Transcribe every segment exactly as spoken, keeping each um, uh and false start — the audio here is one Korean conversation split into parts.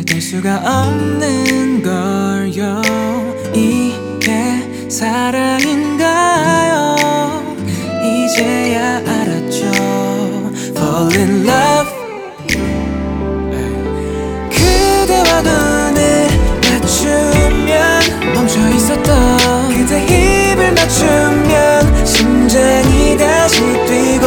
될 수가 없는 걸요. 이게 사랑인가요? 이제야 알았죠. Fall in love. 그대와 눈을 맞추면 멈춰 있었던 그대 입을 맞추면 심장이 다시 뛰고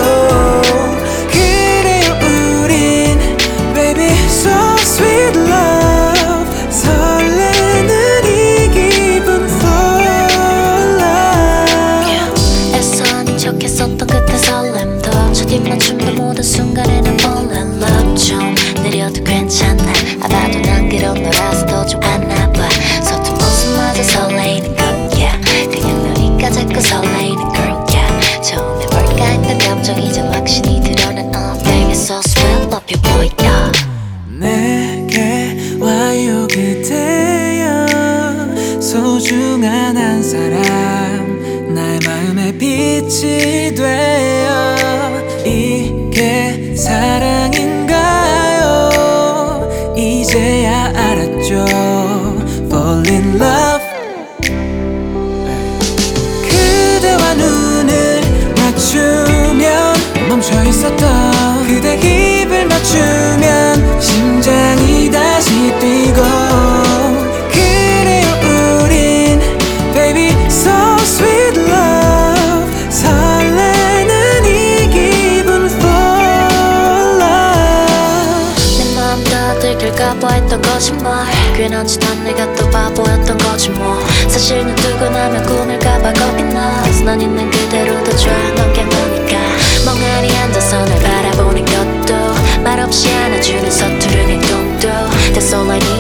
그래요 우린 baby so sweet love. 설레는 이 기분 fall love. 애써 아닌 척했었던 그때 설렘도 저 뒷맞춤도 모든 순간에는 fall in love. 좀 느려도 괜찮아. 아마도 난 그런 너라서 더 좋았나봐. 서툰 모습마저 설레이는 건 yeah. 그냥 너니까 자꾸 설레이는 girl yeah. 처음에 뭘까 했던 감정이 이제 확신이 드러난 oh baby so sweet love you boy yeah. 내게 와요 그대여. 소중한 한 사람 나의 마음에 빛이 되어. 이게 사랑인가요? 이제야 알았죠. Fall in love. 그대와 눈을 맞추면 멈춰 있었던 그대 입을 맞추면 심장이 다시 뛰고 그래요 우린 baby so sweet love. 설레는 이 기분 fall love. 내 마음 다 들킬까봐 했던 거짓말 괜한 짓 한 내가 또 바보였던 거지 뭐. 사실 눈 뜨고 나면 꿈을까봐 겁이 나. 넌 있는 그대로 더 좋아 넌 그냥 너니까. 멍하니 앉아서 널 바라보는 것도 말없이 안아주는 서투른 행동도 That's all I need.